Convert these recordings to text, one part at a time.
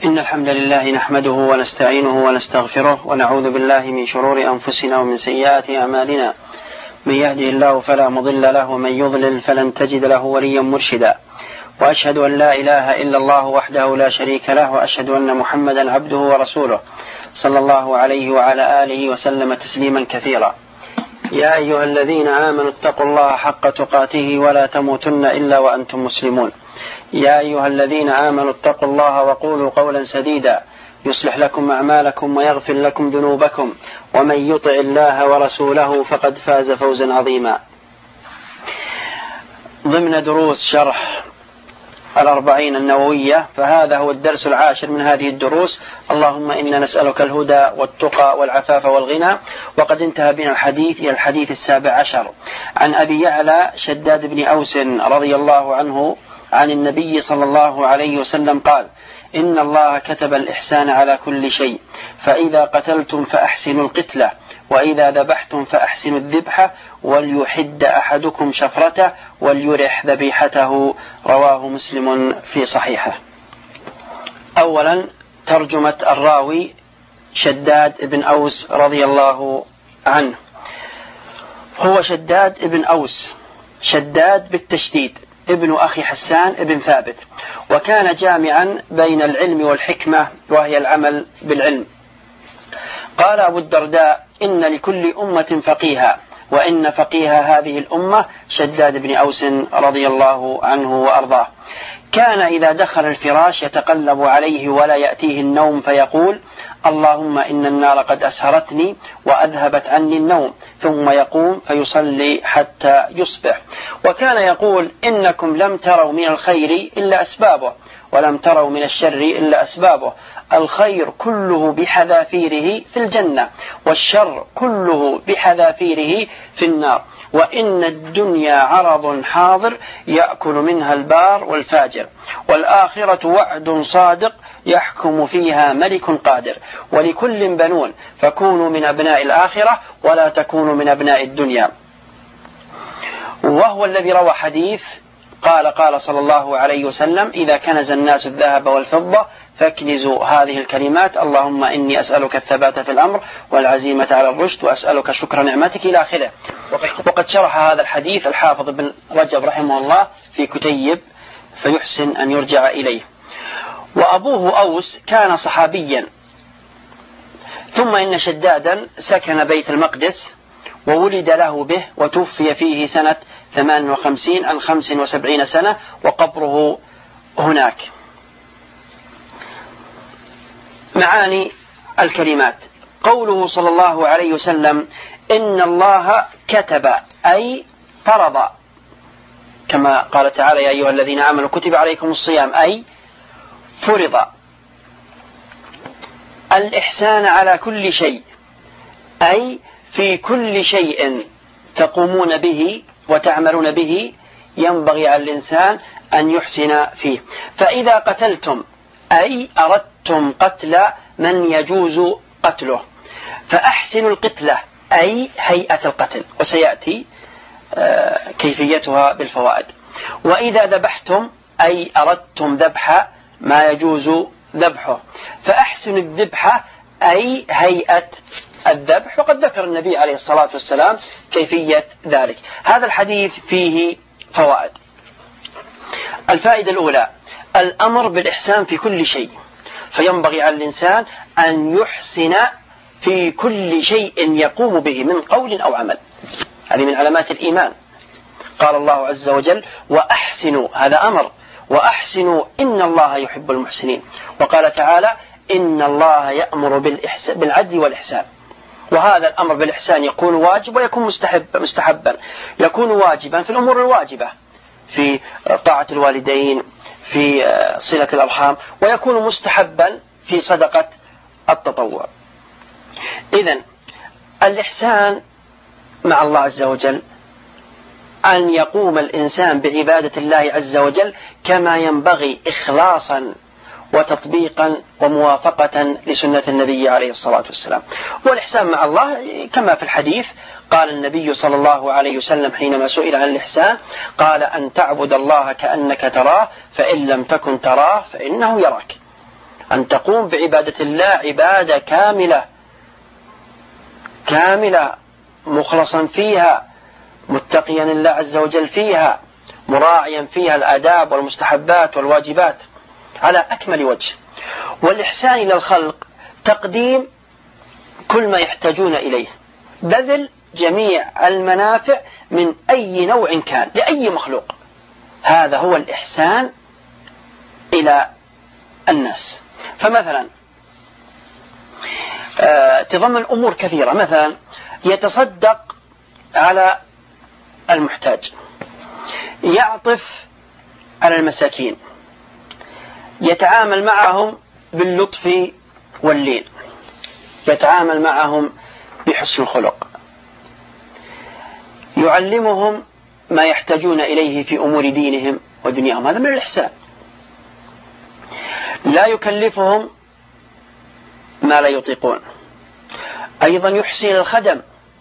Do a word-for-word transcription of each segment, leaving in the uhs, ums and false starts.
إن الحمد لله نحمده ونستعينه ونستغفره ونعوذ بالله من شرور أنفسنا ومن سيئات أعمالنا. من يهده الله فلا مضل له ومن يضلل فلن تجد له وليا مرشدا. وأشهد أن لا إله إلا الله وحده لا شريك له وأشهد أن محمدا عبده ورسوله صلى الله عليه وعلى آله وسلم تسليما كثيرا. يا أيها الذين آمنوا اتقوا الله حق تقاته ولا تموتن إلا وأنتم مسلمون. يا أيها الذين آمنوا اتقوا الله وقولوا قولا سديدا يصلح لكم أعمالكم ويغفر لكم ذنوبكم ومن يطع الله ورسوله فقد فاز فوزا عظيما. ضمن دروس شرح الأربعين النووية، فهذا هو الدرس العاشر من هذه الدروس. اللهم إنا نسألك الهدى والتقى والعفاف والغنى. وقد انتهى بنا الحديث إلى الحديث السابع عشر عن أبي يعلى شداد بن أوس رضي الله عنه عن النبي صلى الله عليه وسلم قال: إن الله كتب الإحسان على كل شيء، فإذا قتلتم فأحسنوا القتلة، وإذا ذبحتم فأحسنوا الذبحة، وليحد أحدكم شفرته وليرح ذبيحته. رواه مسلم في صحيحه. أولا ترجمة الراوي شداد بن أوس رضي الله عنه. هو شداد بن أوس، شداد بالتشديد، ابن أخي حسان ابن ثابت، وكان جامعا بين العلم والحكمة وهي العمل بالعلم. قال أبو الدرداء: إن لكل أمة فقيها، وإن فقيه هذه الأمة شداد بن أوس رضي الله عنه وأرضاه. كان إذا دخل الفراش يتقلب عليه ولا يأتيه النوم فيقول: اللهم إن النار قد أسهرتني وأذهبت عني النوم، ثم يقوم فيصلي حتى يصبح. وكان يقول: إنكم لم تروا من الخير إلا أسبابه، ولم تروا من الشر إلا أسبابه. الخير كله بحذافيره في الجنة، والشر كله بحذافيره في النار. وإن الدنيا عرض حاضر يأكل منها البار والفاجر، والآخرة وعد صادق يحكم فيها ملك قادر. ولكل بنون، فكونوا من أبناء الآخرة ولا تكونوا من أبناء الدنيا. وهو الذي روى حديث قال قال صلى الله عليه وسلم: إذا كنز الناس الذهب والفضة فاكنزوا هذه الكلمات: اللهم إني أسألك الثبات في الأمر والعزيمة على الرشد وأسألك شكر نعمتك إلى آخره. وقد شرح هذا الحديث الحافظ ابن رجب رحمه الله في كتيب، فيحسن أن يرجع إليه. وأبوه أوس كان صحابيا. ثم إن شدادا سكن بيت المقدس وولد له به، وتوفي فيه سنة ثمان وخمسين عن خمس وسبعين سنة، وقبره هناك. معاني الكلمات: قوله صلى الله عليه وسلم: إن الله كتب، أي فرض، كما قال تعالى: يا أيها الذين آمنوا كتب عليكم الصيام، أي فرض الإحسان على كل شيء، أي في كل شيء تقومون به وتعملون به ينبغي على الإنسان أن يحسن فيه. فإذا قتلتم، أي أردتم قتل من يجوز قتله، فأحسنوا القتلة، أي هيئة القتل، وسيأتي كيفيتها بالفوائد. وإذا ذبحتم، أي أردتم ذبح ما يجوز ذبحه، فأحسنوا الذبحة، أي هيئة الذبح. وقد ذكر النبي عليه الصلاة والسلام كيفية ذلك. هذا الحديث فيه فوائد. الفائدة الأولى: الأمر بالإحسان في كل شيء، فينبغي على الإنسان أن يحسن في كل شيء يقوم به من قول أو عمل. هذه من علامات الإيمان. قال الله عز وجل: وأحسنوا، هذا أمر، وأحسنوا إن الله يحب المحسنين. وقال تعالى: إن الله يأمر بالعدل والإحسان. وهذا الأمر بالإحسان يكون واجب ويكون مستحب مستحبا. يكون واجبا في الأمور الواجبة، في طاعة الوالدين، في صلة الأرحام، ويكون مستحبا في صدقة التطوع. إذن الإحسان مع الله عز وجل أن يقوم الإنسان بعبادة الله عز وجل كما ينبغي، إخلاصا وتطبيقا وموافقة لسنة النبي عليه الصلاة والسلام. والإحسان مع الله كما في الحديث، قال النبي صلى الله عليه وسلم حينما سئل عن الإحسان قال: أن تعبد الله كأنك تراه، فإن لم تكن تراه فإنه يراك. أن تقوم بعبادة الله عبادة كاملة كاملة مخلصا فيها، متقيا لله عز وجل فيها، مراعيا فيها الآداب والمستحبات والواجبات على أكمل وجه. والإحسان إلى الخلق تقديم كل ما يحتاجون إليه، بذل جميع المنافع من أي نوع كان لأي مخلوق. هذا هو الإحسان إلى الناس. فمثلا آه تضمن أمور كثيرة، مثلا يتصدق على المحتاج، يعطف على المساكين، يتعامل معهم باللطف واللين، يتعامل معهم بحسن الخلق، يعلمهم ما يحتاجون إليه في أمور دينهم ودنياهم. هذا من الإحسان. لا يكلفهم ما لا يطيقون. أيضا يحسن إلى الخدم،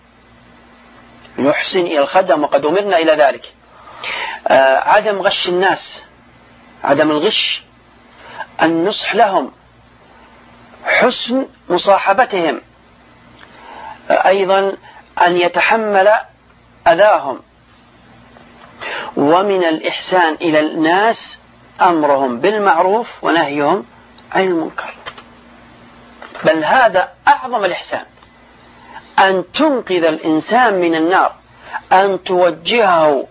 يحسن إلى الخدم وقد أمرنا إلى ذلك. آه عدم غش الناس، عدم الغش، النصح لهم، حسن مصاحبتهم، آه أيضا أن يتحمل أذاهم. ومن الإحسان إلى الناس أمرهم بالمعروف ونهيهم عن المنكر. بل هذا أعظم الإحسان، أن تنقذ الإنسان من النار، أن توجهه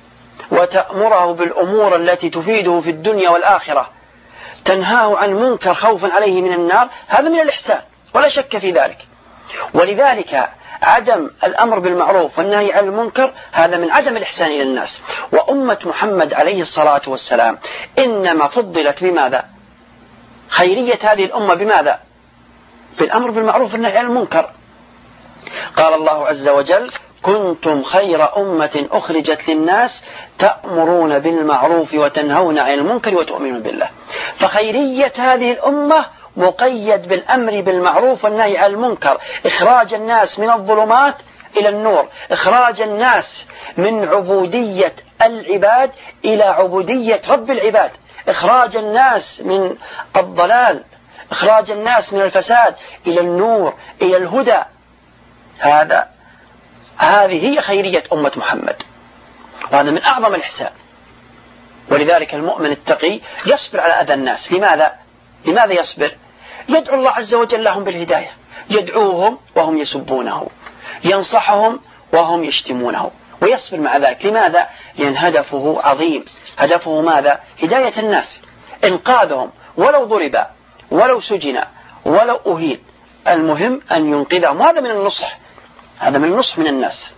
وتأمره بالأمور التي تفيده في الدنيا والآخرة، تنهاه عن منكر خوفا عليه من النار. هذا من الإحسان ولا شك في ذلك. ولذلك عدم الأمر بالمعروف والنهي عن المنكر هذا من عدم الإحسان إلى الناس. وأمة محمد عليه الصلاة والسلام إنما فضلت بماذا؟ خيرية هذه الأمة بماذا؟ بالأمر بالمعروف والنهي عن المنكر. قال الله عز وجل: كنتم خير أمة أخرجت للناس تأمرون بالمعروف وتنهون عن المنكر وتؤمنون بالله. فخيرية هذه الأمة مقيد بالأمر بالمعروف والنهي عن المنكر، إخراج الناس من الظلمات إلى النور، إخراج الناس من عبودية العباد إلى عبودية رب العباد، إخراج الناس من الضلال، إخراج الناس من الفساد إلى النور، إلى الهدى. هذا هذه هي خيرية أمة محمد، وهذا من أعظم الإحسان. ولذلك المؤمن التقي يصبر على أذى الناس. لماذا؟ لماذا يصبر؟ يدعو الله عز وجل لهم بالهداية، يدعوهم وهم يسبونه، ينصحهم وهم يشتمونه، ويصبر مع ذلك. لماذا؟ لأن هدفه عظيم. هدفه ماذا؟ هداية الناس، إنقاذهم، ولو ضرب ولو سجن ولو أهين، المهم أن ينقذهم. هذا من النصح، هذا من النصح من الناس.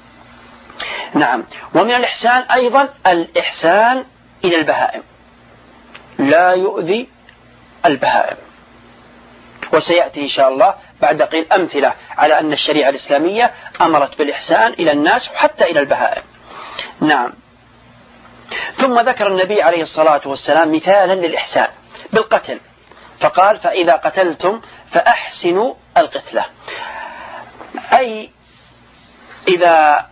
نعم. ومن الإحسان أيضا الإحسان إلى البهائم، لا يؤذي البهائم. وسيأتي إن شاء الله بعد قليل أمثلة على أن الشريعة الإسلامية أمرت بالإحسان إلى الناس وحتى إلى البهائم. نعم. ثم ذكر النبي عليه الصلاة والسلام مثالا للإحسان بالقتل، فقال: فإذا قتلتم فأحسنوا القتلة. أي إذا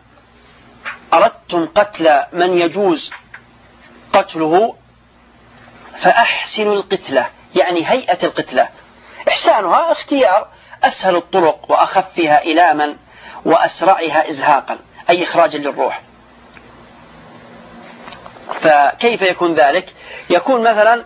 أردتم قتل من يجوز قتله فأحسنوا القتلة، يعني هيئة القتلة. إحسانها اختيار أسهل الطرق وأخفها إلاما وأسرعها إزهاقا، أي إخراجا للروح. فكيف يكون ذلك؟ يكون مثلا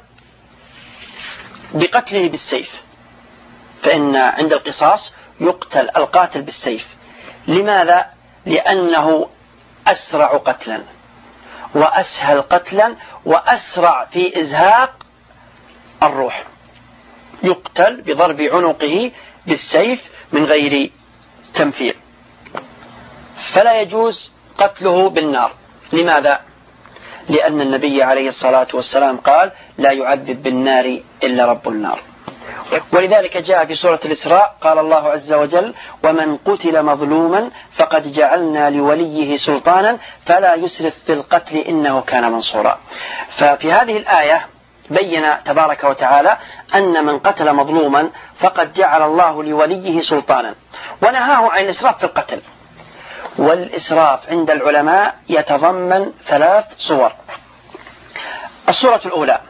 بقتله بالسيف، فإن عند القصاص يقتل القاتل بالسيف. لماذا؟ لأنه أسرع قتلا وأسهل قتلا وأسرع في إزهاق الروح. يقتل بضرب عنقه بالسيف من غير تمثيل. فلا يجوز قتله بالنار. لماذا؟ لأن النبي عليه الصلاة والسلام قال: لا يعذب بالنار إلا رب النار. ولذلك جاء في سورة الإسراء قال الله عز وجل: ومن قتل مظلوما فقد جعلنا لوليه سلطانا فلا يسرف في القتل إنه كان منصورا. ففي هذه الآية بين تبارك وتعالى أن من قتل مظلوما فقد جعل الله لوليه سلطانا، ونهاه عن الإسراف في القتل. والإسراف عند العلماء يتضمن ثلاث صور. الصورة الأولى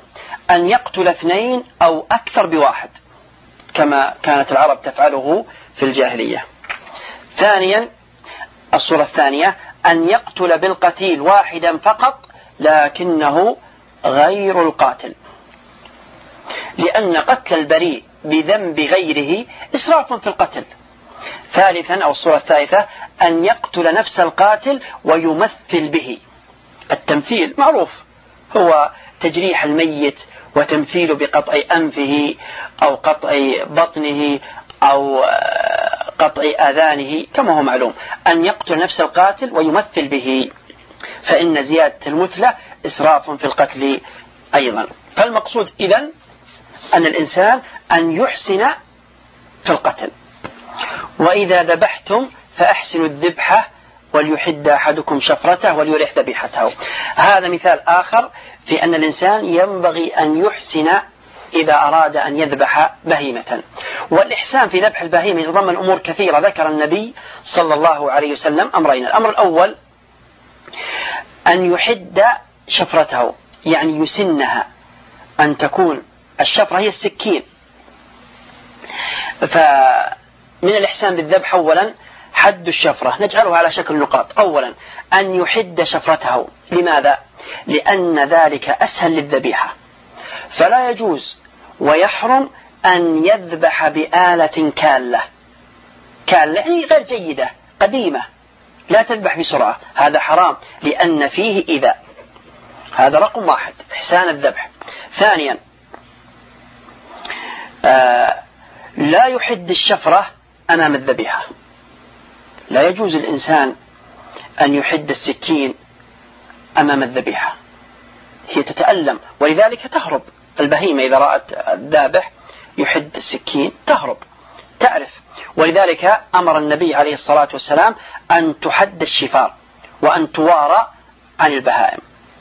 أن يقتل اثنين أو أكثر بواحد كما كانت العرب تفعله في الجاهلية. ثانيا الصورة الثانية أن يقتل بالقتيل واحدا فقط لكنه غير القاتل، لأن قتل البريء بذنب غيره إسراف في القتل. ثالثا أو الصورة الثالثة أن يقتل نفس القاتل ويمثل به. التمثيل معروف، هو تجريح الميت وتمثيل بقطع أنفه أو قطع بطنه أو قطع آذانه كما هو معلوم. أن يقتل نفس القاتل ويمثل به، فإن زيادة المثلة إسراف في القتل أيضا. فالمقصود إذن أن الإنسان أن يحسن في القتل. وإذا ذبحتم فأحسنوا الذبحة وليحد أحدكم شفرته وليرح ذبيحته. هذا مثال آخر في أن الإنسان ينبغي أن يحسن إذا أراد أن يذبح بهيمة. والإحسان في ذبح البهيمة يتضمن أمور كثيرة. ذكر النبي صلى الله عليه وسلم أمرين. الأمر الأول أن يحد شفرته، يعني يسنها، أن تكون الشفرة هي السكين. فمن الإحسان بالذبح أولا حد الشفرة، نجعلها على شكل نقاط. أولا أن يحد شفرته. لماذا؟ لأن ذلك أسهل للذبيحة، فلا يجوز ويحرم أن يذبح بآلة كالة. كالة يعني غير جيدة قديمة، لا تذبح بسرعة، هذا حرام لأن فيه إيذاء. هذا رقم واحد، إحسان الذبح. ثانيا آه لا يحد الشفرة أمام الذبيحة. لا يجوز الإنسان أن يحد السكين أمام الذبيحة، هي تتألم ولذلك تهرب. البهيمة إذا رأت الذابح يحد السكين تهرب، تعرف. ولذلك أمر النبي عليه الصلاة والسلام أن تحد الشفار وأن توارى عن البهائم.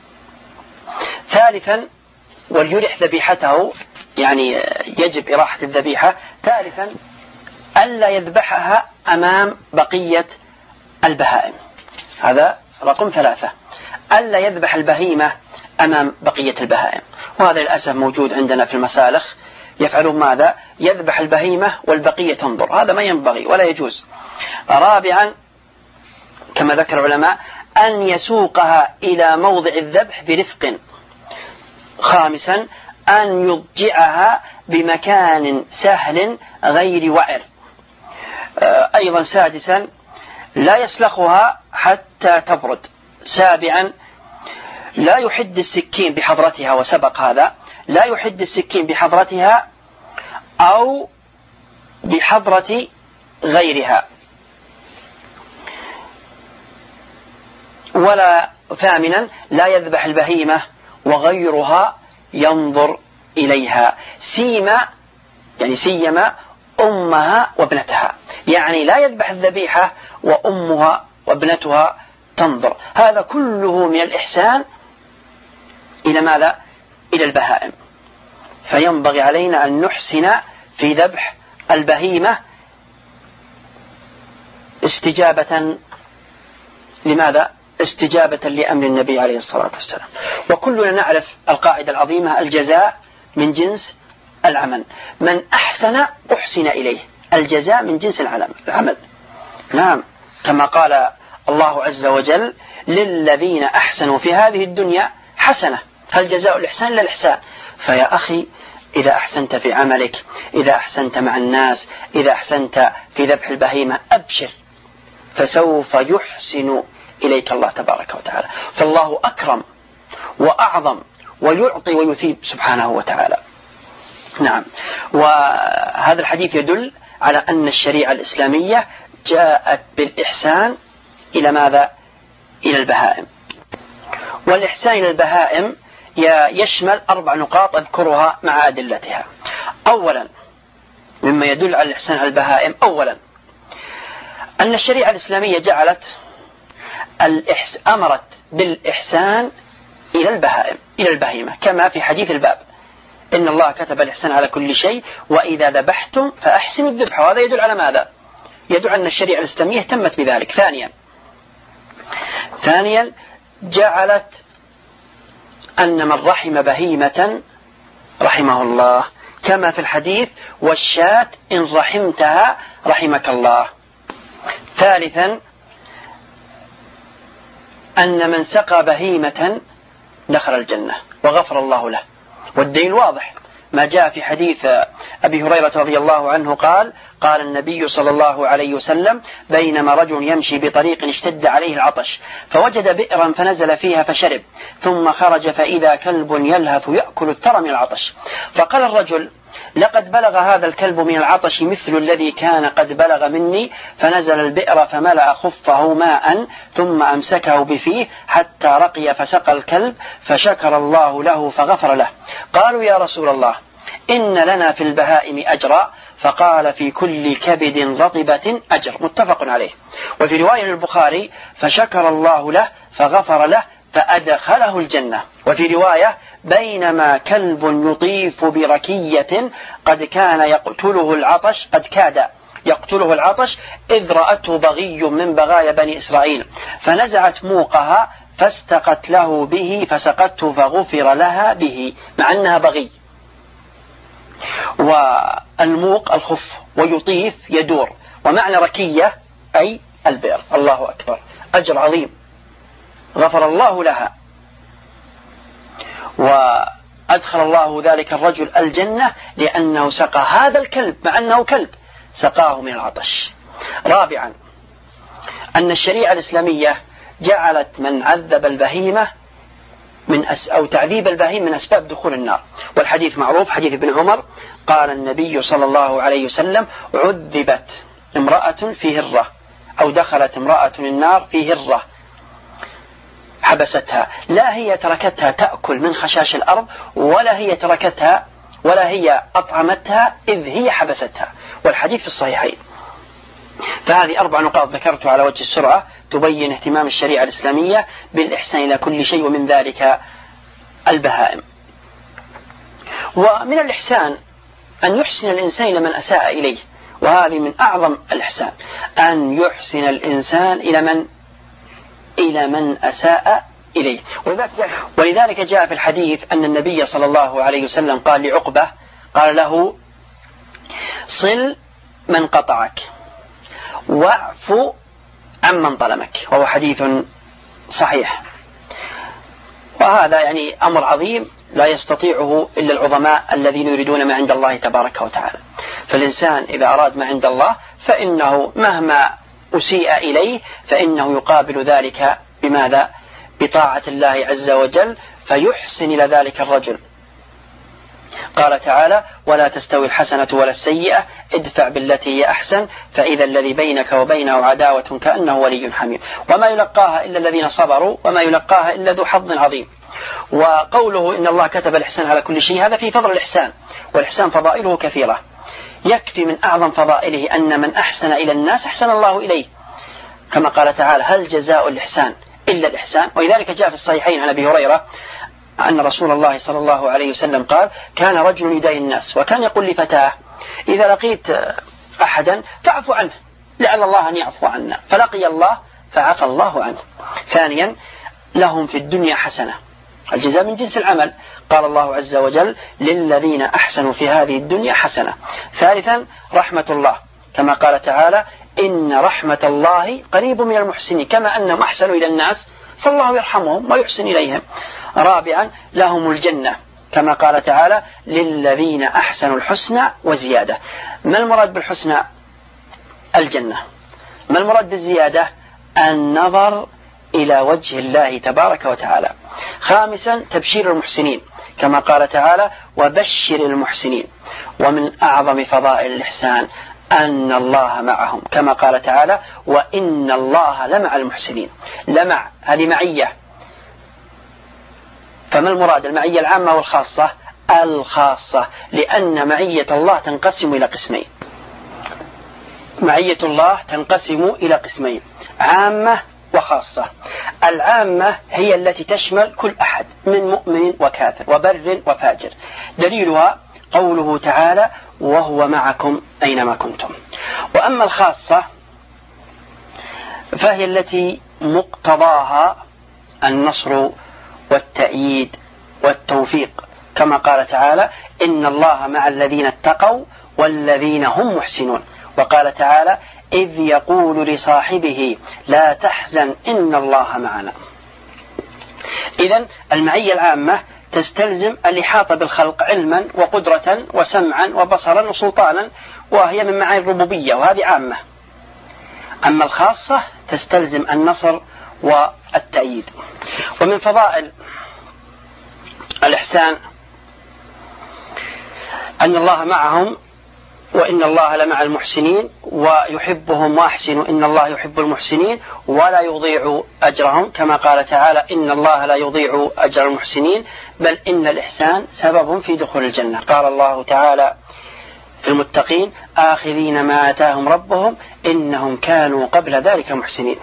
ثالثا وليرح ذبيحته، يعني يجب إراحة الذبيحة. ثالثا ألا يذبحها أمام بقية البهائم. هذا رقم ثلاثة، ألا يذبح البهيمة أمام بقية البهائم. وهذا للأسف موجود عندنا في المسالخ، يفعلون ماذا؟ يذبح البهيمة والبقية تنظر. هذا ما ينبغي ولا يجوز. رابعا كما ذكر العلماء أن يسوقها إلى موضع الذبح برفق. خامسا أن يضجعها بمكان سهل غير وعر. أيضا سادسا لا يسلخها حتى تبرد. سابعا لا يحد السكين بحضرتها، وسبق هذا، لا يحد السكين بحضرتها أو بحضرة غيرها. ولا ثامنا لا يذبح البهيمة وغيرها ينظر إليها، سيما يعني سيما أمها وابنتها، يعني لا يذبح الذبيحة وأمها وابنتها تنظر. هذا كله من الإحسان إلى ماذا؟ إلى البهائم. فينبغي علينا أن نحسن في ذبح البهيمة استجابة لماذا؟ استجابة لأمر النبي عليه الصلاة والسلام. وكلنا نعرف القاعدة العظيمة: الجزاء من جنس العمل، من أحسن أحسن إليه، الجزاء من جنس العمل. نعم، كما قال الله عز وجل: للذين أحسنوا في هذه الدنيا حسنة، هل جزاء الإحسان إلا الإحسان. فيا أخي، إذا أحسنت في عملك، إذا أحسنت مع الناس، إذا أحسنت في ذبح البهيمة، أبشر، فسوف يحسن إليك الله تبارك وتعالى. فالله أكرم وأعظم ويعطي ويثيب سبحانه وتعالى. نعم، وهذا الحديث يدل على أن الشريعة الإسلامية جاءت بالإحسان إلى ماذا؟ إلى البهائم. والإحسان إلى البهائم يشمل أربع نقاط أذكرها مع أدلتها. أولا مما يدل على الإحسان على البهائم، أولا أن الشريعة الإسلامية جعلت الإحس... أمرت بالإحسان إلى البهائم، إلى البهيمة، كما في حديث الباب: إن الله كتب الإحسان على كل شيء وإذا ذبحتم فأحسنوا الذبح. وهذا يدل على ماذا؟ يدل على أن الشريعة الإسلامية اهتمت بذلك. ثانيا ثانيا جعلت أن من رحم بهيمة رحمه الله، كما في الحديث والشاة إن رحمتها رحمك الله. ثالثا أن من سقى بهيمة دخل الجنة وغفر الله له، والدليل واضح ما جاء في حديث أبي هريرة رضي الله عنه قال قال النبي صلى الله عليه وسلم بينما رجل يمشي بطريق اشتد عليه العطش فوجد بئرا فنزل فيها فشرب، ثم خرج فإذا كلب يلهث يأكل الثرى من العطش، فقال الرجل لقد بلغ هذا الكلب من العطش مثل الذي كان قد بلغ مني، فنزل البئر فملأ خفه ماء ثم أمسكه بفيه حتى رقي فسقى الكلب فشكر الله له فغفر له. قالوا يا رسول الله إن لنا في البهائم أجرا، فقال في كل كبد رطبة أجر، متفق عليه. وفي رواية البخاري فشكر الله له فغفر له فأدخله الجنة. وفي رواية بينما كلب يطيف بركية قد كان يقتله العطش قد كاد يقتله العطش إذ رأته بغي من بغايا بني إسرائيل فنزعت موقها فاستقت له به فسقته فغفر لها به، مع أنها بغي. والموق الخف ويطيف يدور، ومعنى ركية أي البئر. الله أكبر، أجر عظيم غفر الله لها، وأدخل الله ذلك الرجل الجنة لأنه سقى هذا الكلب، مع أنه كلب سقاه من العطش. رابعا أن الشريعة الإسلامية جعلت من عذب البهيمة من أس أو تعذيب البهيم من أسباب دخول النار، والحديث معروف حديث ابن عمر قال النبي صلى الله عليه وسلم عذبت امرأة في هرة أو دخلت امرأة النار في هرة حبستها، لا هي تركتها تأكل من خشاش الأرض ولا هي تركتها ولا هي أطعمتها إذ هي حبستها، والحديث في الصحيحين. فهذه أربع نقاط ذكرتها على وجه السرعة تبين اهتمام الشريعة الإسلامية بالإحسان إلى كل شيء ومن ذلك البهائم. ومن الإحسان أن يحسن الإنسان إلى من أساء إليه، وهذه من أعظم الإحسان أن يحسن الإنسان إلى من إلى من أساء إليه. ولذلك جاء في الحديث أن النبي صلى الله عليه وسلم قال لعقبة قال له صل من قطعك واعف عمن ظلمك، وهو حديث صحيح. وهذا يعني أمر عظيم لا يستطيعه إلا العظماء الذين يريدون ما عند الله تبارك وتعالى. فالإنسان إذا أراد ما عند الله فإنه مهما أسيء إليه فإنه يقابل ذلك بماذا؟ بطاعة الله عز وجل، فيحسن إلى ذلك الرجل. قال تعالى ولا تستوي الحسنة ولا السيئة ادفع بالتي هي أحسن فإذا الذي بينك وبينه عداوة كأنه ولي حميم، وما يلقاها إلا الذين صبروا وما يلقاها إلا ذو حظ عظيم. وقوله إن الله كتب الإحسان على كل شيء هذا في فضل الإحسان، والإحسان فضائله كثيرة. يكفي من أعظم فضائله أن من أحسن إلى الناس أحسن الله إليه، كما قال تعالى هل جزاء الإحسان إلا الإحسان. ولذلك جاء في الصحيحين عن أبي هريرة أن رسول الله صلى الله عليه وسلم قال كان رجل يداعي الناس وكان يقول لفتاه إذا لقيت أحدا فاعفو عنه لعل الله أن يعفو عنا، فلقي الله فعفى الله عنه. ثانيا لهم في الدنيا حسنة، الجزاء من جنس العمل، قال الله عز وجل للذين أحسنوا في هذه الدنيا حسنة. ثالثا رحمة الله، كما قال تعالى إن رحمة الله قريب من المحسنين، كما أنهم أحسنوا إلى الناس فالله يرحمهم ويحسن إليهم. رابعا لهم الجنة، كما قال تعالى للذين أحسنوا الحسنى وزيادة. ما المراد بالحسنى؟ الجنة. ما المراد بالزيادة؟ النظر إلى وجه الله تبارك وتعالى. خامسا تبشير المحسنين، كما قال تعالى وبشر المحسنين. ومن أعظم فضائل الإحسان أن الله معهم، كما قال تعالى وإن الله لمع المحسنين. لمع هذه معية، فما المراد؟ المعية العامة والخاصة؟ الخاصة، لأن معية الله تنقسم إلى قسمين. معية الله تنقسم إلى قسمين عامة وخاصة. العامة هي التي تشمل كل أحد من مؤمن وكافر وبر وفاجر، دليلها قوله تعالى وهو معكم أينما كنتم. وأما الخاصة فهي التي مقتضاها النصر والتأييد والتوفيق كما قال تعالى إن الله مع الذين اتقوا والذين هم محسنون. وقال تعالى إذ يقول لصاحبه لا تحزن إن الله معنا. إذن المعية العامة تستلزم الإحاطة بالخلق علما وقدرة وسمعا وبصرا وسلطانا، وهي من معاني الربوبية، وهذه عامة. أما الخاصة تستلزم النصر والتأييد. ومن فضائل الإحسان أن الله معهم وإن الله لمع المحسنين ويحبهم وأحسنوا إن الله يحب المحسنين ولا يضيع أجرهم، كما قال تعالى إن الله لا يضيع أجر المحسنين بل إن الإحسان سبب في دخول الجنة. قال الله تعالى في المتقين آخذين ما آتاهم ربهم إنهم كانوا قبل ذلك محسنين.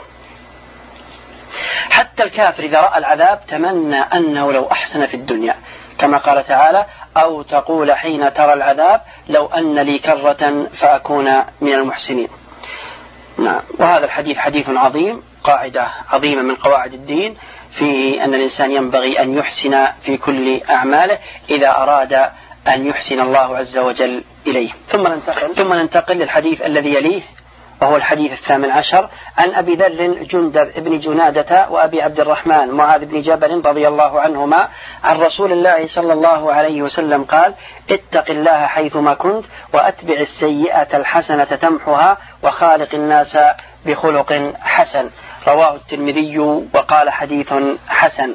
حتى الكافر إذا رأى العذاب تمنى أنه لو أحسن في الدنيا، كما قال تعالى أو تقول حين ترى العذاب لو أن لي كرة فأكون من المحسنين. نعم. وهذا الحديث حديث عظيم، قاعدة عظيمة من قواعد الدين في أن الإنسان ينبغي أن يحسن في كل أعماله إذا أراد أن يحسن الله عز وجل إليه. ثم ننتقل, ثم ننتقل للحديث الذي يليه، وهو الحديث الثامن عشر عن أبي ذر جندب بن جنادة وأبي عبد الرحمن معاذ بن جبل رضي الله عنهما عن رسول الله صلى الله عليه وسلم قال اتق الله حيثما كنت وأتبع السيئة الحسنة تمحها وخالق الناس بخلق حسن. رواه الترمذي وقال حديث حسن.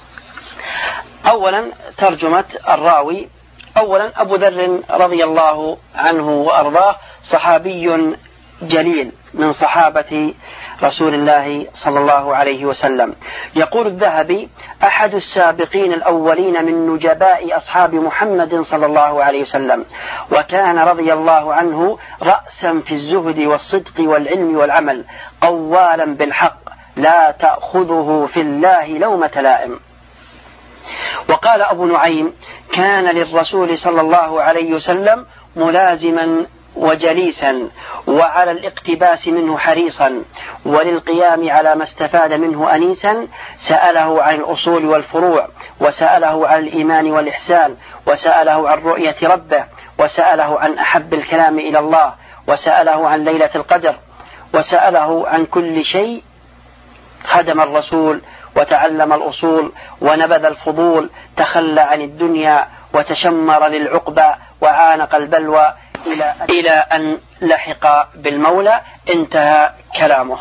أولا ترجمة الراوي. أولا أبو ذر رضي الله عنه وأرضاه صحابي جليل من صحابة رسول الله صلى الله عليه وسلم. يقول الذهبي أحد السابقين الأولين من نجباء أصحاب محمد صلى الله عليه وسلم، وكان رضي الله عنه رأسا في الزهد والصدق والعلم والعمل قوالا بالحق لا تأخذه في الله لومة لائم. وقال أبو نعيم كان للرسول صلى الله عليه وسلم ملازما وجليسا وعلى الاقتباس منه حريصا وللقيام على ما استفاد منه أنيسا، سأله عن الأصول والفروع وسأله عن الإيمان والإحسان وسأله عن رؤية ربه وسأله عن أحب الكلام إلى الله وسأله عن ليلة القدر وسأله عن كل شيء. خدم الرسول وتعلم الأصول ونبذ الفضول، تخلى عن الدنيا وتشمر للعقبى وعانق البلوى إلى, إلى أن لحق بالمولى. انتهى كلامه.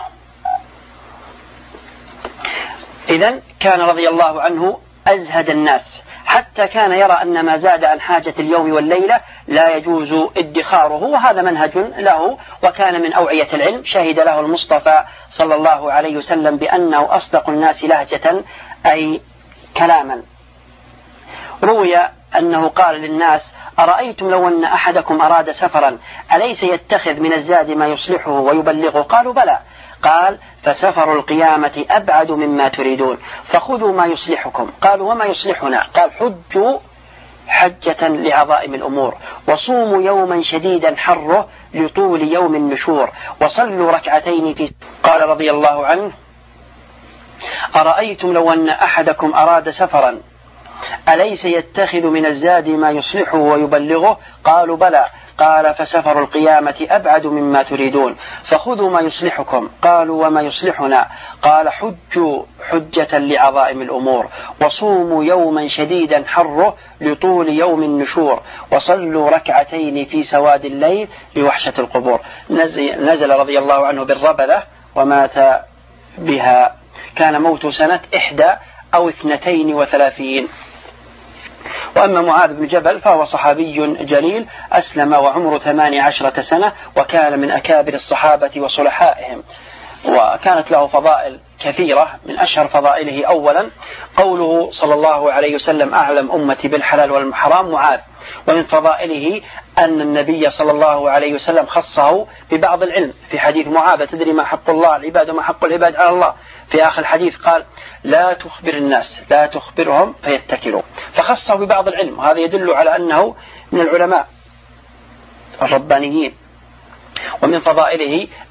إذن كان رضي الله عنه أزهد الناس، حتى كان يرى أن ما زاد عن حاجة اليوم والليلة لا يجوز ادخاره، وهذا منهج له، وكان من أوعية العلم. شهد له المصطفى صلى الله عليه وسلم بأنه أصدق الناس لهجة أي كلاما. روي أنه قال للناس أرأيتم لو أن أحدكم أراد سفرا أليس يتخذ من الزاد ما يصلحه ويبلغه؟ قالوا بلى. قال فسفر القيامة أبعد مما تريدون فخذوا ما يصلحكم. قالوا وما يصلحنا؟ قال حجوا حجة لعظائم الأمور وصوموا يوما شديدا حره لطول يوم النشور وصلوا ركعتين في. قال رضي الله عنه أرأيتم لو أن أحدكم أراد سفرا أليس يتخذ من الزاد ما يصلحه ويبلغه؟ قالوا بلى. قال فسفر القيامة أبعد مما تريدون فخذوا ما يصلحكم. قالوا وما يصلحنا؟ قال حجوا حجة لعظائم الأمور وصوموا يوما شديدا حره لطول يوم النشور وصلوا ركعتين في سواد الليل لوحشة القبور. نزل رضي الله عنه بالربذة ومات بها. كان موت سنة إحدى أو اثنتين وثلاثين. وأما معاذ بن جبل فهو صحابي جليل أسلم وعمره ثماني عشرة سنة، وكان من أكابر الصحابة وصلحائهم، وكانت له فضائل كثيرة. من أشهر فضائله أولا قوله صلى الله عليه وسلم أعلم أمتي بالحلال والحرام معاذ. ومن فضائله أن النبي صلى الله عليه وسلم خصه ببعض العلم في حديث معاذ تدري ما حق الله على العباد وما حق العباد على الله. في آخر الحديث قال لا تخبر الناس لا تخبرهم فيتكلوا، فخصه ببعض العلم، وهذا يدل على أنه من العلماء الربانيين. ومن فضائله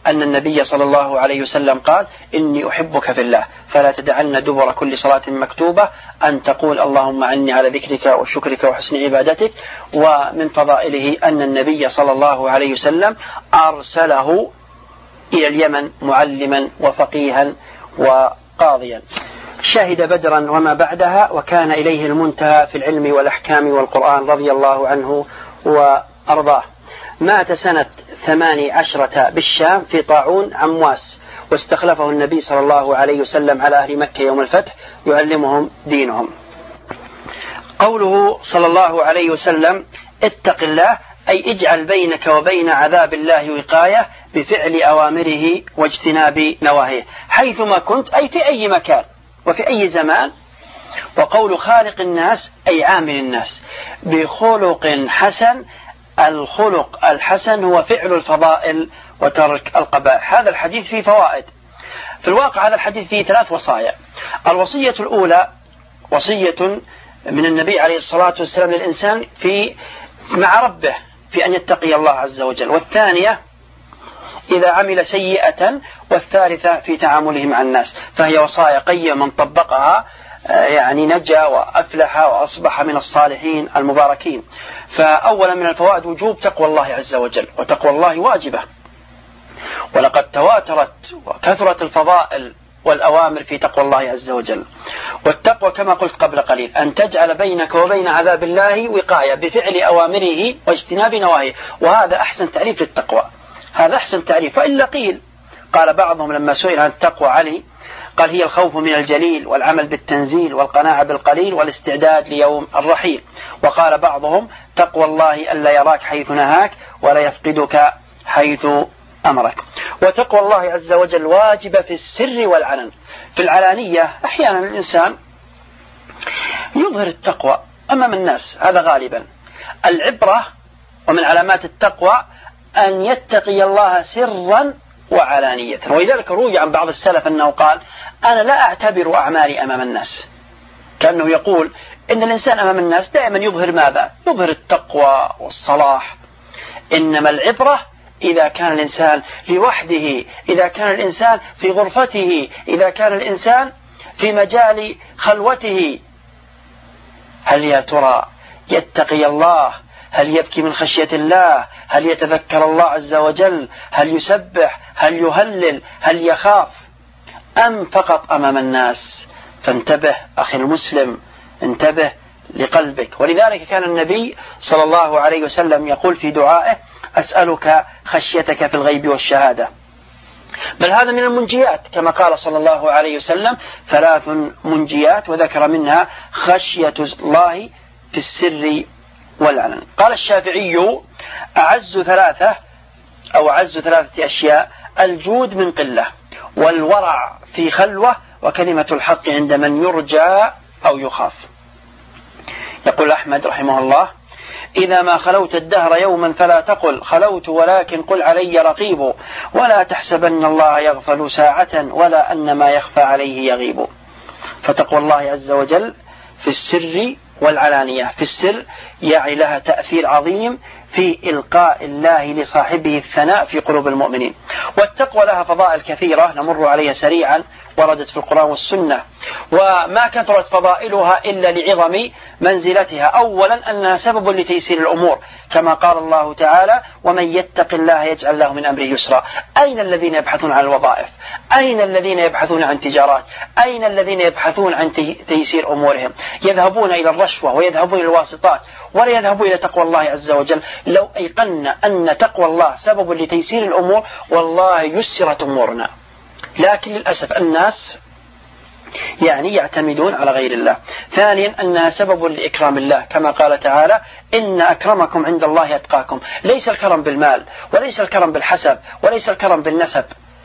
أن النبي صلى الله عليه وسلم قال: إني أحبك في الله فلا تدعن دبر كل صلاة مكتوبة أن تقول اللهم عني على ذكرك وشكرك وحسن عبادتك. ومن فضائله أن النبي صلى الله عليه وسلم أرسله إلى اليمن معلما وفقيها وقاضيا، شهد بدرا وما بعدها، وكان إليه المنتهى في العلم والأحكام والقرآن رضي الله عنه وأرضاه. مات سنة ثمان عشرة بالشام في طاعون عمواس، واستخلفه النبي صلى الله عليه وسلم على أهل مكة يوم الفتح يعلمهم دينهم. قوله صلى الله عليه وسلم: اتق الله، أي اجعل بينك وبين عذاب الله وقاية بفعل أوامره واجتناب نواهيه حيثما كنت، أي في أي مكان وفي أي زمان. وقول خالق الناس أي عامل الناس بخلق حسن. الخلق الحسن هو فعل الفضائل وترك القبائح. هذا الحديث فيه فوائد. في الواقع هذا الحديث فيه ثلاث وصايا. الوصية الأولى وصية من النبي عليه الصلاة والسلام للإنسان في مع ربه في أن يتقي الله عز وجل، والثانية إذا عمل سيئة، والثالثة في تعامله مع الناس. فهي وصايا قيمة، من طبقها يعني نجا وأفلح وأصبح من الصالحين المباركين. فأولا من الفوائد وجوب تقوى الله عز وجل، وتقوى الله واجبة، ولقد تواترت وكثرت الفضائل والأوامر في تقوى الله عز وجل. والتقوى كما قلت قبل قليل أن تجعل بينك وبين عذاب الله وقاية بفعل أوامره واجتناب نواهيه، وهذا أحسن تعريف للتقوى، هذا أحسن تعريف. وإلا قيل، قال بعضهم لما سئل عن التقوى علي قال: هي الخوف من الجليل والعمل بالتنزيل والقناعة بالقليل والاستعداد ليوم الرحيل. وقال بعضهم: تقوى الله ألا يراك حيث نهاك ولا يفقدك حيث أمرك. وتقوى الله عز وجل واجبة في السر والعلن. في العلانية أحيانا الإنسان يظهر التقوى أمام الناس، هذا غالبا. العبرة ومن علامات التقوى أن يتقي الله سرا وعلانية. ولذلك روي عن بعض السلف أنه قال: أنا لا أعتبر أعمالي أمام الناس، كأنه يقول إن الإنسان أمام الناس دائما يظهر ماذا؟ يظهر التقوى والصلاح. إنما العبرة إذا كان الإنسان لوحده، إذا كان الإنسان في غرفته، إذا كان الإنسان في مجال خلوته، هل يا ترى يتقي الله؟ هل يبكي من خشية الله؟ هل يتذكر الله عز وجل؟ هل يسبح؟ هل يهلل؟ هل يخاف؟ أم فقط أمام الناس؟ فانتبه أخي المسلم، انتبه لقلبك. ولذلك كان النبي صلى الله عليه وسلم يقول في دعائه: أسألك خشيتك في الغيب والشهادة. بل هذا من المنجيات، كما قال صلى الله عليه وسلم: ثلاث منجيات، وذكر منها خشية الله في السر والعلن. قال الشافعي: أعز ثلاثة أو أعز ثلاثة أشياء: الجود من قلة، والورع في خلوة، وكلمة الحق عند من يرجى أو يخاف. يقول أحمد رحمه الله: إذا ما خلوت الدهر يوما فلا تقل خلوت، ولكن قل علي رقيب، ولا تحسبن الله يغفل ساعة، ولا أن ما يخفى عليه يغيب. فتقوى الله عز وجل في السر والعلانية. في السر يعني لها تأثير عظيم في إلقاء الله لصاحبه الثناء في قلوب المؤمنين. والتقوى لها فضائل كثيرة نمر عليها سريعا، وردت في القرآن والسنة، وما كثرت فضائلها إلا لعظم منزلتها. أولا أنها سبب لتيسير الأمور، كما قال الله تعالى: ومن يتق الله يجعل له من أمره يسرا. أين الذين يبحثون عن الوظائف؟ أين الذين يبحثون عن تجارات؟ أين الذين يبحثون عن تيسير أمورهم؟ يذهبون إلى الرشوة ويذهبون إلى الواسطات، ولا يذهبون إلى تقوى الله عز وجل. لو أيقنا أن تقوى الله سبب لتيسير الأمور والله يسرت أمورنا. لكن للأسف الناس يعني يعتمدون على غير الله. ثانيا أنها سبب لإكرام الله، كما قال تعالى: إن أكرمكم عند الله أتقاكم. ليس الكرم بالمال، وليس الكرم بالحسب، وليس الكرم بالنسب،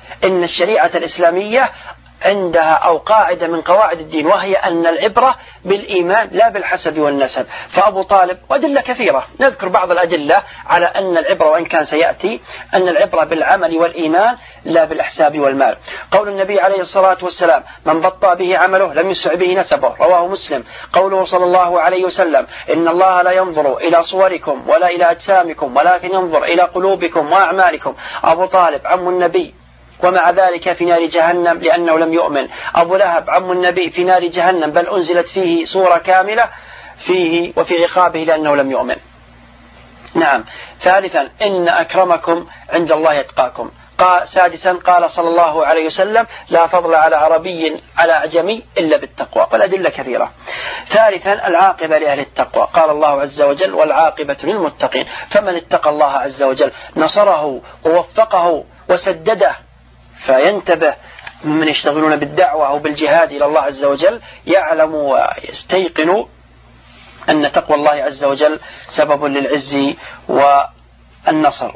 إن الشريعة الإسلامية عندها أو قاعدة من قواعد الدين، وهي أن العبرة بالإيمان لا بالحسب والنسب. فأبو طالب، وأدلة كثيرة، نذكر بعض الأدلة على أن العبرة، وإن كان سيأتي، أن العبرة بالعمل والإيمان لا بالأحساب والمال. قول النبي عليه الصلاة والسلام: من بطأ به عمله لم يسرع به نسبه، رواه مسلم. قوله صلى الله عليه وسلم: إن الله لا ينظر إلى صوركم ولا إلى أجسامكم ولكن ينظر إلى قلوبكم وأعمالكم. أبو طالب عم النبي ومع ذلك في نار جهنم لأنه لم يؤمن. أبو لهب عم النبي في نار جهنم، بل أنزلت فيه سورة كاملة فيه وفي عقابه لأنه لم يؤمن. نعم. ثالثا: إن أكرمكم عند الله يتقاكم. قال سادسا: قال صلى الله عليه وسلم: لا فضل على عربي على أعجمي إلا بالتقوى. والأدلة كثيرة. ثالثا: العاقبة لأهل التقوى. قال الله عز وجل: والعاقبة للمتقين. فمن اتقى الله عز وجل نصره ووفقه وسدده. فينتبه من يشتغلون بالدعوة أو بالجهاد إلى الله عز وجل، يعلم ويستيقن أن تقوى الله عز وجل سبب للعز والنصر.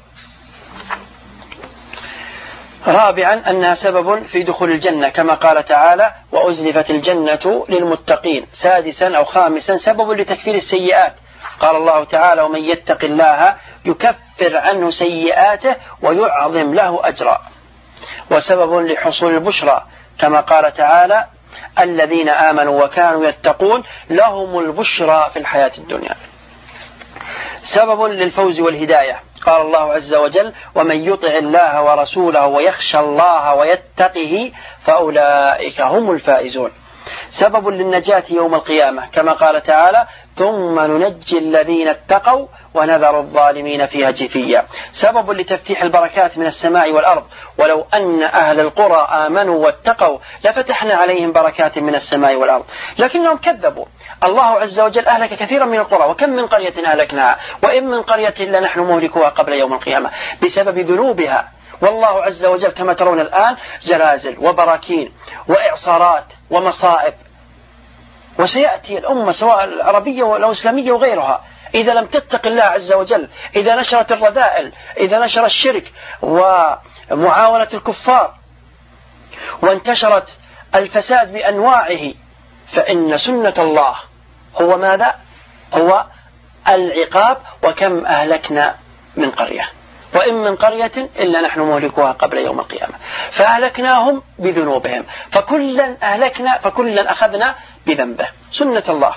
رابعا: أنها سبب في دخول الجنة كما قال تعالى: وأزلفت الجنة للمتقين. سادسا أو خامسا: سبب لتكفير السيئات. قال الله تعالى: ومن يتق الله يكفر عنه سيئاته ويعظم له أجرا. وسبب لحصول البشرى كما قال تعالى: الذين آمنوا وكانوا يتقون لهم البشرى في الحياة الدنيا. سبب للفوز والهداية. قال الله عز وجل: ومن يطع الله ورسوله ويخشى الله ويتقه فأولئك هم الفائزون. سبب للنجاة يوم القيامة كما قال تعالى: ثم ننجي الذين اتقوا ونذر الظالمين فيها جثيا. سبب لتفتيح البركات من السماء والأرض. ولو أن أهل القرى آمنوا واتقوا لفتحنا عليهم بركات من السماء والأرض، لكنهم كذبوا. الله عز وجل أهلك كثيرا من القرى، وكم من قرية أهلكناها، وإن من قرية إلا نحن مهلكوها قبل يوم القيامة بسبب ذنوبها. والله عز وجل كما ترون الآن زلازل وبراكين وإعصارات ومصائب. وسيأتي الأمة سواء العربية أو الإسلامية وغيرها إذا لم تتق الله عز وجل، إذا نشرت الرذائل، إذا نشر الشرك ومعاونة الكفار وانتشرت الفساد بأنواعه، فإن سنة الله هو ماذا؟ هو العقاب. وكم أهلكنا من قرية، وإن من قرية إلا نحن مهلكوها قبل يوم القيامة. فأهلكناهم بذنوبهم، فكلا أهلكنا فكلا أخذنا بذنبه. سنة الله.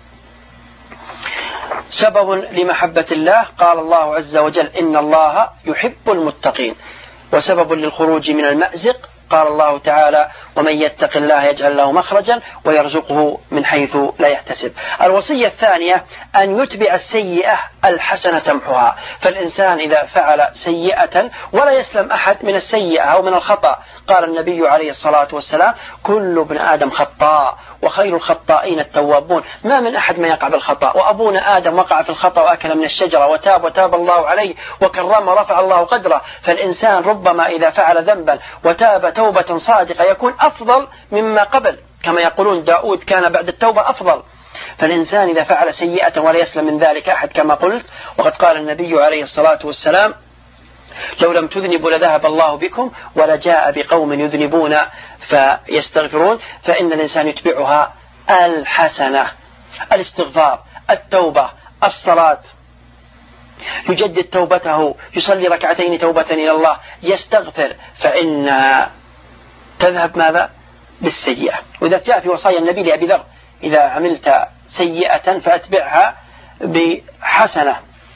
سبب لمحبة الله. قال الله عز وجل: إن الله يحب المتقين. وسبب للخروج من المأزق. قال الله تعالى: ومن يتق الله يجعل له مخرجا ويرزقه من حيث لا يحتسب. الوصية الثانية: أن يتبع السيئة الحسنة تمحها. فالإنسان إذا فعل سيئة، ولا يسلم أحد من السيئة أو من الخطأ، قال النبي عليه الصلاة والسلام: كل ابن آدم خطاء وخير الخطائين التوابون. ما من أحد ما يقع بالخطأ، وأبونا آدم وقع في الخطأ وأكل من الشجرة وتاب وتاب الله عليه وكرم ورفع الله قدره. فالإنسان ربما إذا فعل ذنبا وتاب توبة صادقة يكون أفضل مما قبل، كما يقولون داود كان بعد التوبة أفضل. فالإنسان إذا فعل سيئة ولا يسلم من ذلك أحد كما قلت. وقد قال النبي عليه الصلاة والسلام: لو لم تذنبوا لذهب الله بكم ولجاء بقوم يذنبون فيستغفرون. فإن الإنسان يتبعها الحسنة، الاستغفار، التوبة، الصلاة، يجدد توبته، يصلي ركعتين توبة إلى الله، يستغفر، فإن تذهب ماذا؟ بالسيئة. وإذا جاء في وصايا النبي لأبي ذر: إذا عملت سيئة فأتبعها بحسنة.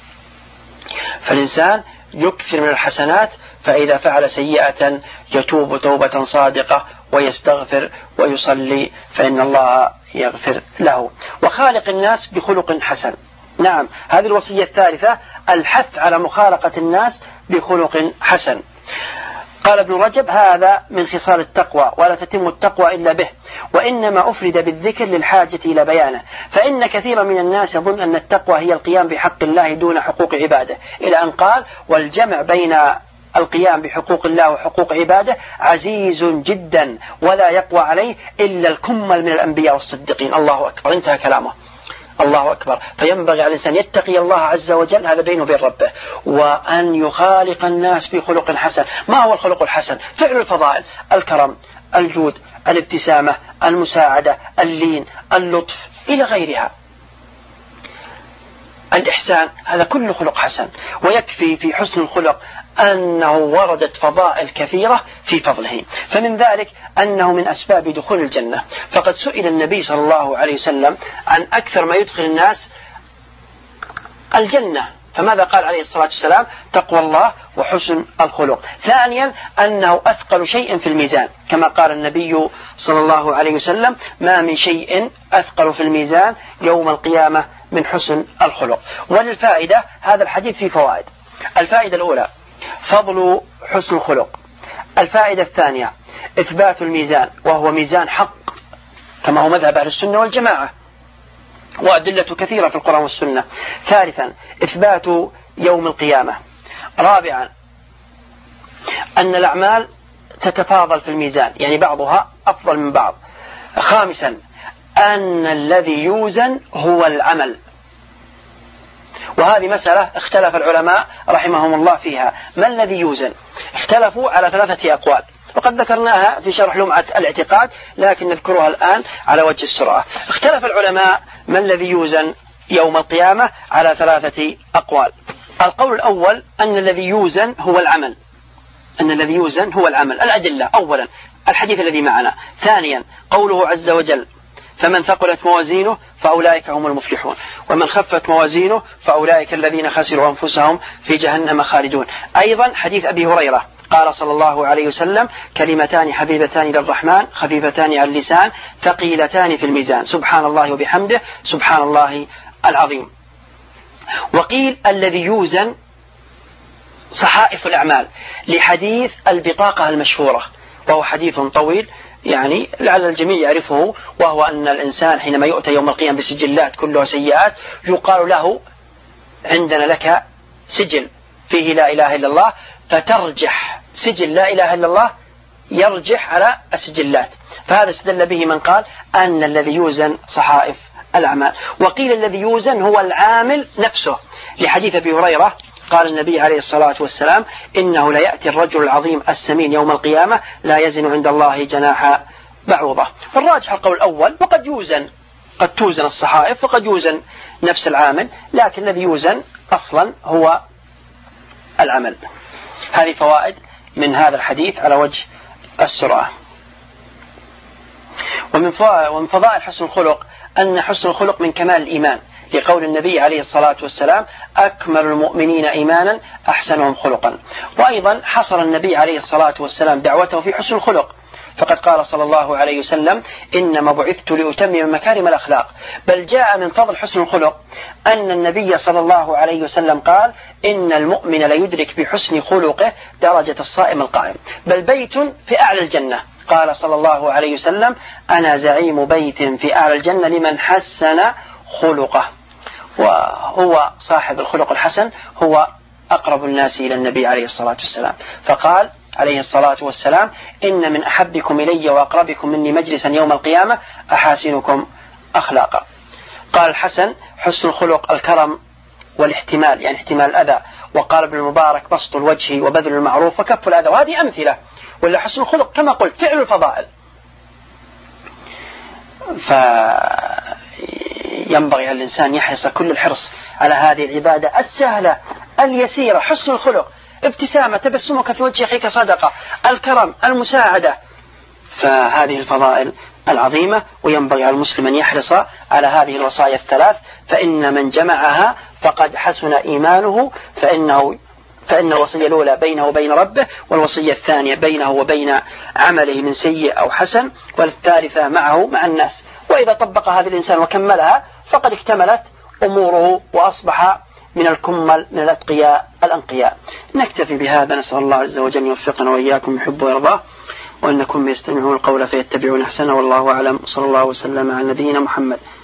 فالإنسان يكثر من الحسنات، فإذا فعل سيئة يتوب توبة صادقة ويستغفر ويصلي، فإن الله يغفر له. وخالق الناس بخلق حسن. نعم، هذه الوصية الثالثة: الحث على مخالقة الناس بخلق حسن. قال ابن رجب: هذا من خصال التقوى، ولا تتم التقوى إلا به، وإنما أفرد بالذكر للحاجة إلى بيانه. فإن كثيرا من الناس يظن أن التقوى هي القيام بحق الله دون حقوق عباده، إلى أن قال: والجمع بين القيام بحقوق الله وحقوق عباده عزيز جدا ولا يقوى عليه إلا الكمل من الأنبياء والصديقين. الله أكبر. انتهى كلامه. الله أكبر. فينبغي على الإنسان يتقي الله عز وجل، هذا بينه وبين ربه، وأن يخالق الناس بخلق حسن. ما هو الخلق الحسن؟ فعل الفضائل: الكرم، الجود، الابتسامة، المساعدة، اللين، اللطف، إلى غيرها. الإحسان، هذا كله خلق حسن. ويكفي في حسن الخلق أنه وردت فضائل كثيرة في فضله. فمن ذلك أنه من أسباب دخول الجنة، فقد سئل النبي صلى الله عليه وسلم عن أكثر ما يدخل الناس الجنة، فماذا قال عليه الصلاة والسلام؟ تقوى الله وحسن الخلق. ثانيا أنه أثقل شيء في الميزان، كما قال النبي صلى الله عليه وسلم: ما من شيء أثقل في الميزان يوم القيامة من حسن الخلق. وللفائدة، هذا الحديث فيه فوائد. الفائدة الأولى فضل حسن الخلق. الفائدة الثانية إثبات الميزان، وهو ميزان حق كما هو مذهب أهل السنة والجماعة، وأدلة كثيرة في القرآن والسنة. ثالثا إثبات يوم القيامة. رابعا أن الأعمال تتفاضل في الميزان، يعني بعضها أفضل من بعض. خامسا أن الذي يوزن هو العمل، وهذه مسألة اختلف العلماء رحمهم الله فيها. ما الذي يوزن؟ اختلفوا على ثلاثة أقوال، وقد ذكرناها في شرح لمعة الاعتقاد، لكن نذكرها الآن على وجه السرعة. اختلف العلماء ما الذي يوزن يوم القيامة على ثلاثة أقوال. القول الأول أن الذي يوزن هو العمل، أن الذي يوزن هو العمل. الأدلة: أولا الحديث الذي معنا. ثانيا قوله عز وجل: فمن ثقلت موازينه فأولئك هم المفلحون، ومن خفت موازينه فأولئك الذين خسروا أنفسهم في جهنم خالدون. أيضا حديث أبي هريرة قال صلى الله عليه وسلم: كلمتان حبيبتان للرحمن خفيفتان على اللسان ثقيلتان في الميزان، سبحان الله وبحمده سبحان الله العظيم. وقيل الذي يوزن صحائف الأعمال، لحديث البطاقة المشهورة، وهو حديث طويل يعني لعل الجميع يعرفه، وهو أن الإنسان حينما يؤتى يوم القيامة بسجلات كلها سيئات يقال له: عندنا لك سجل فيه لا إله إلا الله، فترجح سجل لا إله إلا الله يرجح على السجلات. فهذا استدل به من قال أن الذي يوزن صحائف الأعمال. وقيل الذي يوزن هو العامل نفسه، لحديث أبي هريرة قال النبي عليه الصلاة والسلام: إنه لا يأتي الرجل العظيم السمين يوم القيامة لا يزن عند الله جناح بعوضة. فالراجح القول الأول، وقد يوزن، قد توزن الصحائف وقد يوزن نفس العامل، لكن الذي يوزن أصلا هو العمل. هذه فوائد من هذا الحديث على وجه السرعة. ومن فضائل حسن الخلق أن حسن الخلق من كمال الإيمان، لقول النبي عليه الصلاة والسلام: أكمل المؤمنين إيمانا أحسنهم خلقا. وأيضا حصر النبي عليه الصلاة والسلام دعوته في حسن الخلق، فقد قال صلى الله عليه وسلم: إنما بعثت لأتمم مكارم الأخلاق. بل جاء من فضل حسن الخلق أن النبي صلى الله عليه وسلم قال: إن المؤمن ليدرك بحسن خلقه درجة الصائم القائم، بل بيت في أعلى الجنة. قال صلى الله عليه وسلم: أنا زعيم بيت في أعلى الجنة لمن حسن خلقه. وهو صاحب الخلق الحسن هو أقرب الناس إلى النبي عليه الصلاة والسلام، فقال عليه الصلاة والسلام: إن من أحبكم إلي وأقربكم مني مجلسا يوم القيامة أحاسنكم أخلاقا. قال الحسن: حسن الخلق الكرم والاحتمال، يعني احتمال الأذى. وقال ابن المبارك: بسط الوجه وبذل المعروف وكف الأذى. وهذه أمثلة. ولا حسن الخلق كما قلت فعل الفضائل. فينبغي على الإنسان يحرص كل الحرص على هذه العبادة السهلة اليسيرة. حسن الخلق، ابتسامة، تبسمك في وجه أخيك صدقة، الكرم، المساعدة. فهذه الفضائل العظيمة، وينبغي على المسلم أن يحرص على هذه الوصايا الثلاث، فإن من جمعها فقد حسن إيمانه، فإنه فإن الوصية الأولى بينه وبين ربه، والوصية الثانية بينه وبين عمله من سيء أو حسن، والثالثة معه مع الناس. وإذا طبق هذا الإنسان وكملها فقد اكتملت أموره وأصبح من الكمل من الأتقياء الأنقياء. نكتفي بهذا، نسأل الله عز وجل يوفقنا وإياكم يحب ويرضاه، وأن نكون يستمعون القول فيتبعون أحسنه، والله أعلم. صلى الله وسلم على نبينا محمد.